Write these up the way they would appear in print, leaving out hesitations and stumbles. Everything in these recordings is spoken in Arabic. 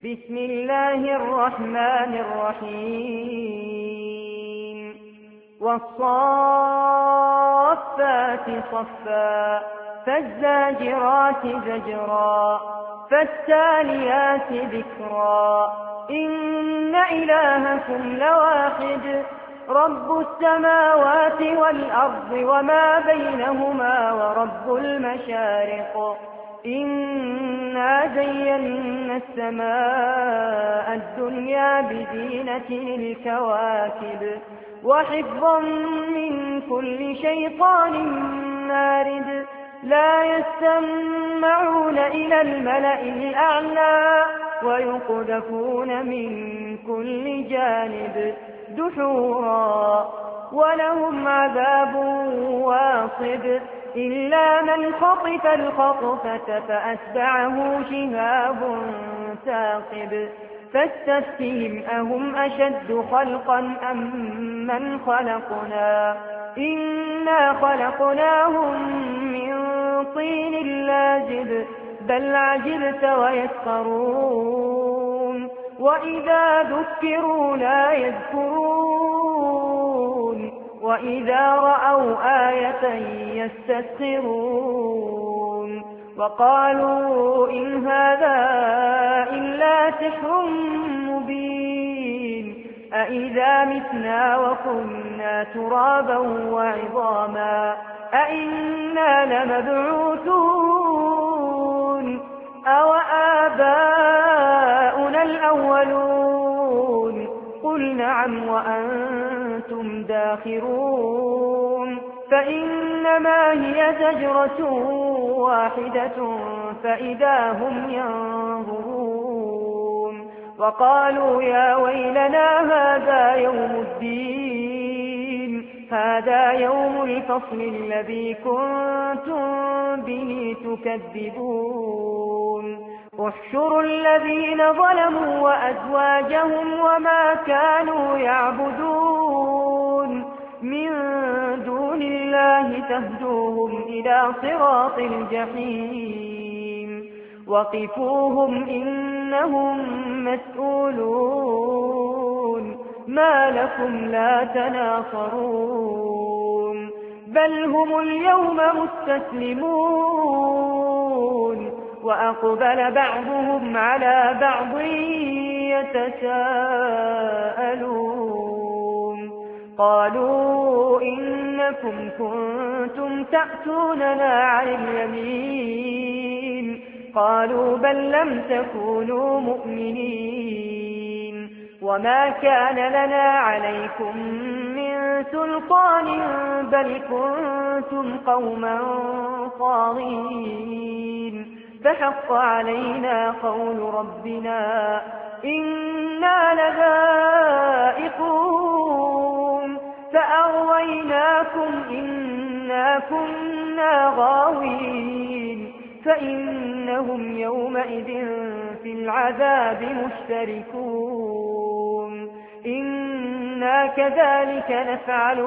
بسم الله الرحمن الرحيم والصافات صفا فالزاجرات زجرا فالتاليات ذكرا إن إلهكم لواحد رب السماوات والأرض وما بينهما ورب المشارق إنا زينا السماء الدنيا بزينة الكواكب وحفظا من كل شيطان مارد لا يستمعون إلى الملأ الأعلى ويقذفون من كل جانب دحورا ولهم عذاب واصب إلا من خطف الخطفة فأتبعه شهاب ثاقب فاستفتهم أهم أشد خلقا أم من خلقنا إنا خلقناهم من طين لازب بل عجبت ويسخرون وإذا ذكروا لا يذكرون وإذا رأوا آية يستسخرون وقالوا إن هذا إلا سحر مبين أإذا متنا وكنا ترابا وعظاما أإنا لمبعوثون أو آباؤنا الأولون قل نعم وأنتم داخرون فإنما هي زجرة واحدة فإذا هم ينظرون وقالوا يا ويلنا هذا يوم الدين هذا يوم الفصل الذي كنتم به تكذبون احشروا الذين ظلموا وأزواجهم وما كانوا يعبدون من دون الله تهدوهم إلى صراط الجحيم وقفوهم إنهم مسؤولون ما لكم لا تناصرون بل هم اليوم مستسلمون وأقبل بعضهم على بعض يتساءلون قالوا إنكم كنتم تأتوننا عن اليمين قالوا بل لم تكونوا مؤمنين وما كان لنا عليكم من سلطان بل كنتم قوما طاغين فحق علينا قول ربنا إنا لذائقون فأغويناكم إنا كنا غاوين فإنهم يومئذ في العذاب مشتركون إنا كذلك نفعل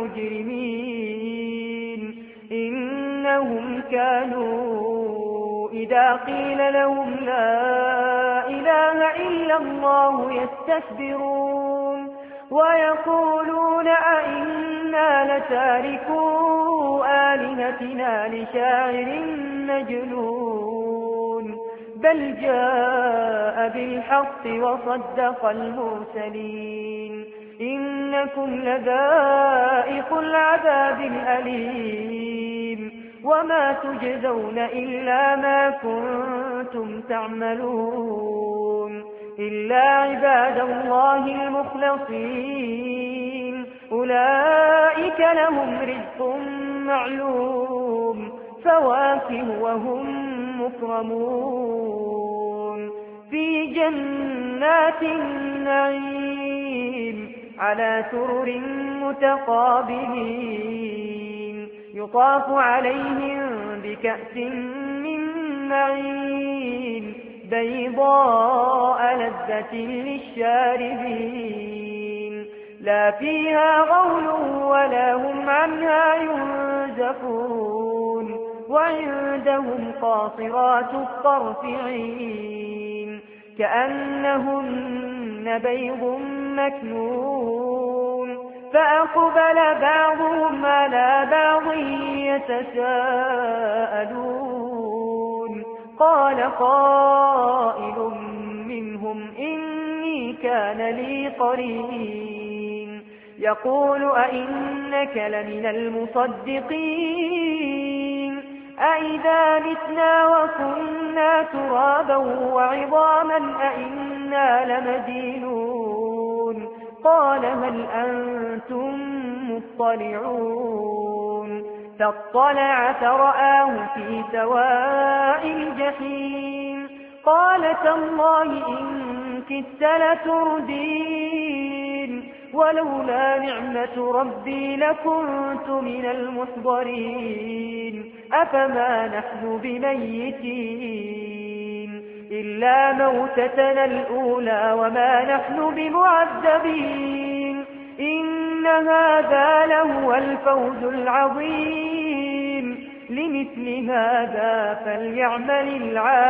بالمجرمين إنهم كانوا إذا قيل لهم لا إله إلا الله يستكبرون ويقولون أئنا لتاركو آلهتنا لشاعر مجنون بل جاء بالحق وصدق المرسلين إنكم لذائق العذاب الأليم وما تجزون إلا ما كنتم تعملون إلا عباد الله المخلصين أولئك لهم رزق معلوم فواكه وهم مكرمون في جنات النعيم على سرر متقابلين يطاف عليهم بكأس من معين بيضاء لذة للشاربين لا فيها غول ولا هم عنها ينزفون وعندهم قاصرات الطرف عين كأنهن بيض مكنون فأقبل بعضهم على بعض يتساءلون قال قائل منهم إني كان لي قرين يقول أئنك لمن المصدقين أئذا متنا وكنا ترابا وعظاما أئنا لمدينون قال هل أنتم مطلعون فاطلع فرآه في سواء الجحيم قال تالله إن كدت لتردين ولولا نعمة ربي لكنت من المحضرين أفما نحن بميتين إلا موتتنا الأولى وما نحن بمعذبين إن هذا لهو الفوز العظيم لمثل هذا فليعمل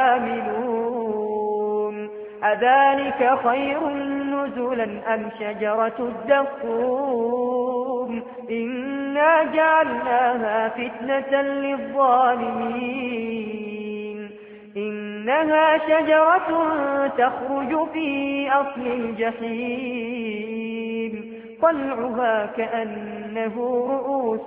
العاملون أذلك خير نزلا أم شجرة الزقوم إنا جعلناها فتنة للظالمين إنها شجرة تخرج في أصل الجحيم طلعها كأنه رؤوس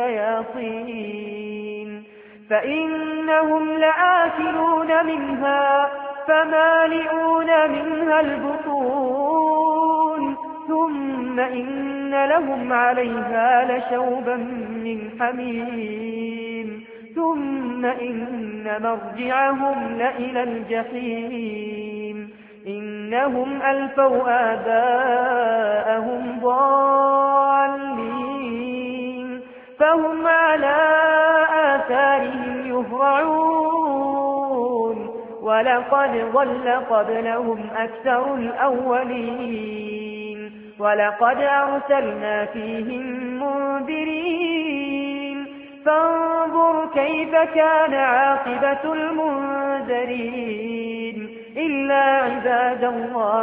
الشياطين فإنهم لآكلون منها فمالئون منها البطون ثم إن لهم عليها لشوبا من حميم ثم إن مرجعهم لإلى الجحيم إنهم ألفوا آباءهم ضالين فهم على آثارهم يهرعون ولقد ضل قبلهم أكثر الأولين ولقد أرسلنا فيهم منذرين فانظر كيف كان عاقبة المنذرين إلا عباد الله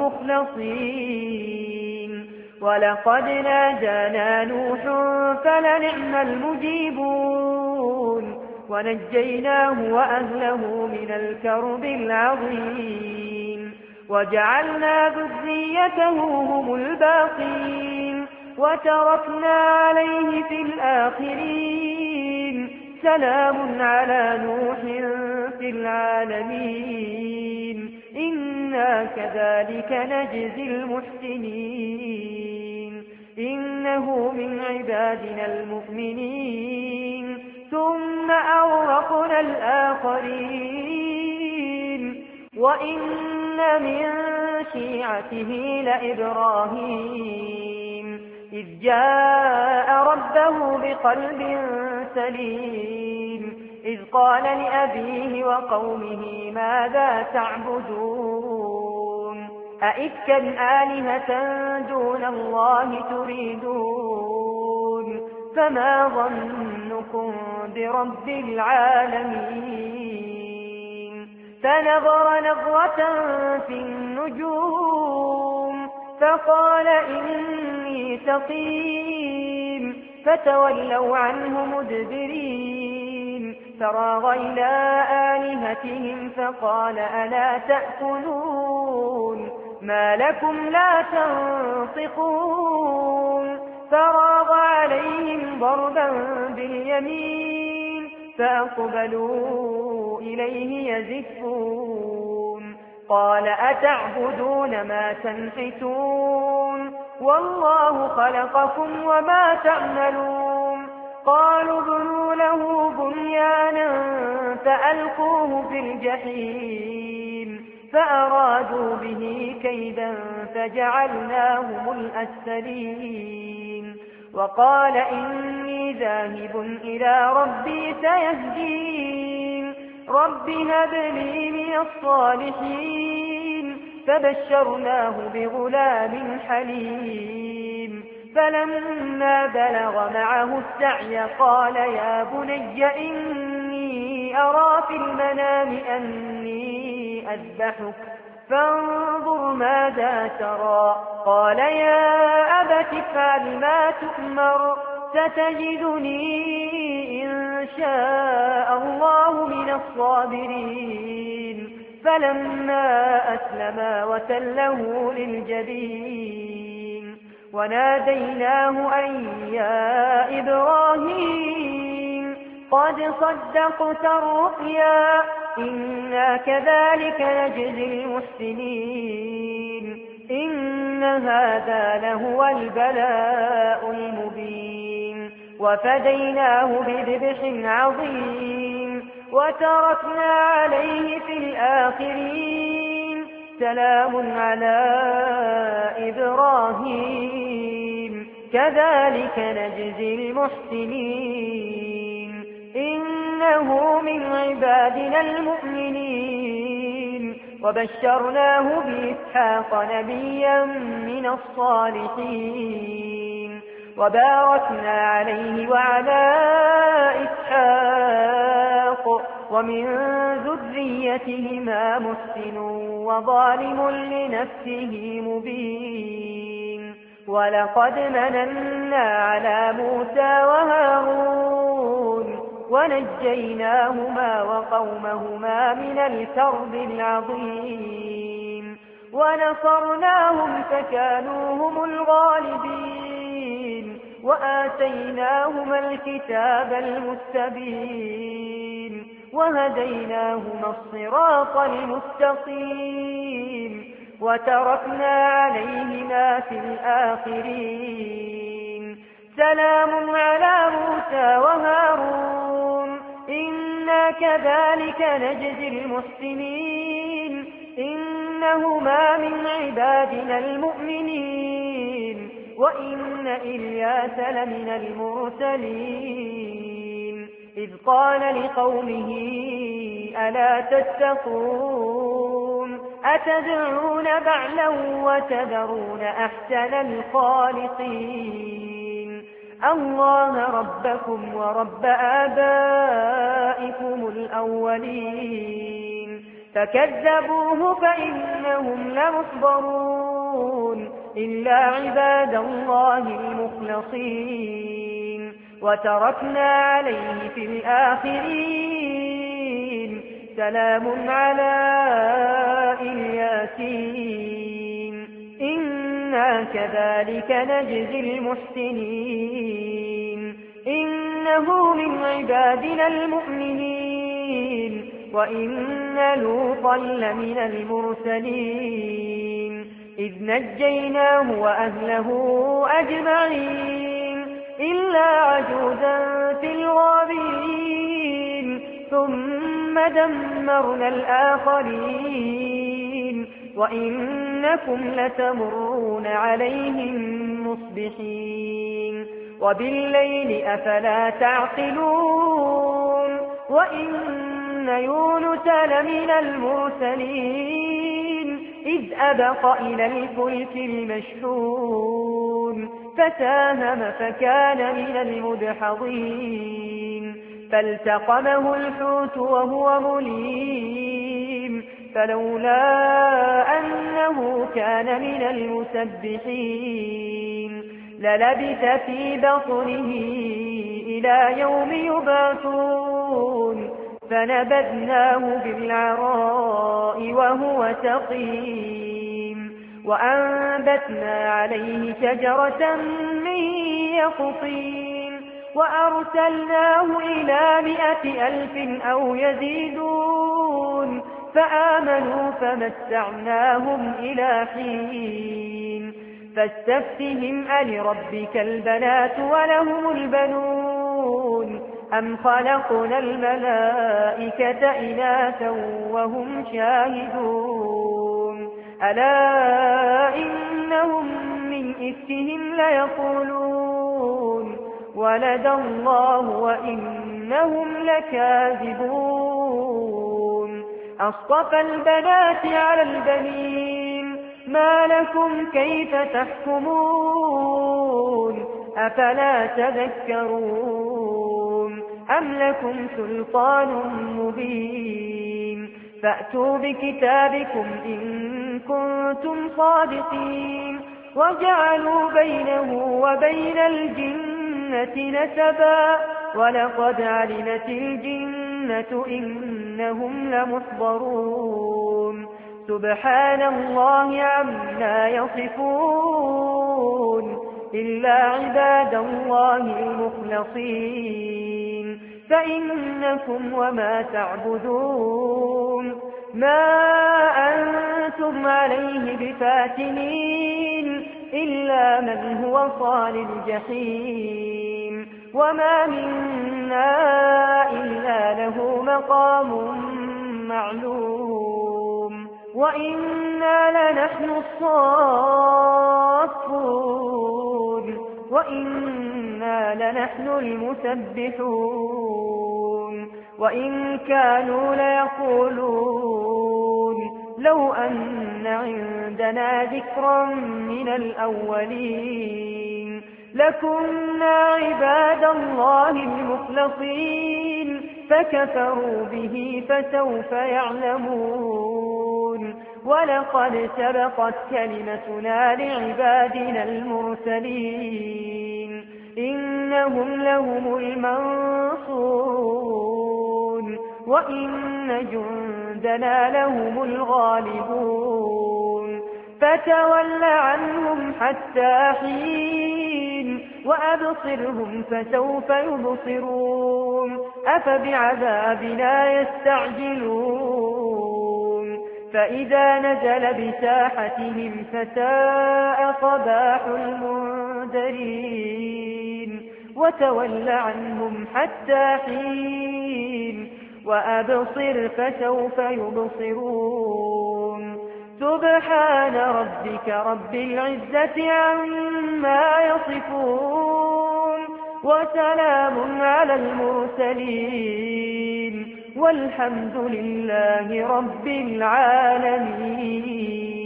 المخلصين ولقد ناجانا نوح فلنعم المجيبون ونجيناه وأهله من الكرب العظيم وجعلنا ذريته هم الباقين وتركنا عليه في الآخرين سلام على نوح في العالمين إنا كذلك نجزي المحسنين إنه من عبادنا المؤمنين ثم أورقنا الآخرين وإن من شيعته لإبراهيم إذ جاء ربه بقلب سليم إذ قال لأبيه وقومه ماذا تعبدون أئفكا آلهة دون الله تريدون فما ظنكم برب العالمين فنظر نظرة في النجوم فقال إني سقيم فتولوا عنه مدبرين فراغ إلى آلهتهم فقال ألا تأكلون ما لكم لا تنطقون فراغ عليهم ضربا باليمين فأقبلوا إليه يزفون قال أتعبدون ما تنحتون والله خلقكم وما تعملون قالوا ابنوا له بنيانا فألقوه في الجحيم فأرادوا به كيدا فجعلناهم الأسفلين وقال إني ذاهب إلى ربي سيهدين رب هب لي من الصالحين فبشرناه بغلام حليم فلما بلغ معه السعي قال يا بني إني أرى في المنام أني أذبحك فانظر ماذا ترى. قال يا أبت افعل ما تؤمر ستجدني إن شاء الله من الصابرين. فلما أسلما وتله للجبين وناديناه أن يا إبراهيم قد صدقت الرؤيا إنا كذلك نجزي المحسنين إن هذا لهو البلاء المبين. وفديناه بذبح عظيم وتركنا عليه في الآخرين سلام على إبراهيم كذلك نجزي المحسنين إنه من عبادنا المؤمنين. وبشرناه بإسحاق نبيا من الصالحين وباركنا عليه وعلى إسحاق ومن ذريتهما محسن وظالم لنفسه مبين. ولقد مننا على موسى وهارون ونجيناهما وقومهما من الكرب العظيم ونصرناهم فكانوا هم الغالبين وآتيناهما الكتاب المستبين وهديناهما الصراط المستقيم وتركنا عليهما في الآخرين سلام على موسى وهارون إنا كذلك نجزي المحسنين إنهما من عبادنا المؤمنين وإن إلياس لمن المرسلين إذ قال لقومه ألا تتقون أتدعون بعلا وتذرون أحسن الخالقين الله ربكم ورب آبائكم الأولين فكذبوه فإنهم لمحضرون إلا عباد الله المخلصين وتركنا عليه في الآخرين سلام على الياسين إنا كذلك نجزي المحسنين إنه من عبادنا المؤمنين وإن لوطا لمن المرسلين إذ نجيناه وأهله أجمعين إلا عجوزا في الغابرين ثم دمرنا الآخرين وإنكم لتمرون عليهم مصبحين وبالليل أفلا تعقلون وإن يونس لمن المرسلين إذ أبق إلى الفلك المشحون فساهم فكان من المدحضين فالتقمه الحوت وهو مليم فلولا أنه كان من المسبحين للبث في بطنه إلى يوم يبعثون فنبذناه بالعراء وهو سقيم وأنبتنا عليه شجرة من يقطين وأرسلناه إلى 100,000 أو يزيدون فآمنوا فمتعناهم إلى حين فاستفتهم ألربك البنات ولهم البنون أم خلقنا الملائكة إناثا وهم شاهدون ألا إنهم من إفكهم ليقولون ولد الله وإنهم لكاذبون أصطفى البنات على البنين ما لكم كيف تحكمون أفلا تذكرون أم لكم سلطان مبين فأتوا بكتابكم إن كنتم صادقين وجعلوا بينه وبين الجنة نسبا ولقد علمت الجنة إنهم لمحضرون سبحان الله عما يصفون إلا عباد الله المخلصين فإنكم وما تعبدون ما أنتم عليه بفاتنين إلا من هو صال الجحيم وما منا إلا له مقام معلوم وإنا لنحن الصافون وإنا لنحن المسبحون وإن كانوا ليقولون لو أن عندنا ذكرا من الأولين لكنا عباد الله المخلصين فكفروا به فسوف يعلمون ولقد سبقت كلمتنا لعبادنا المرسلين إنهم لهم المنصورون وإن جندنا لهم الغالبون فتول عنهم حتى حين وأبصرهم فسوف يبصرون أفبعذابنا يستعجلون فإذا نزل بساحتهم فساء صباح المنذرين وتول عنهم حتى حين وأبصر فسوف يبصرون سبحان ربك رب العزة عما يصفون وسلام على المرسلين والحمد لله رب العالمين.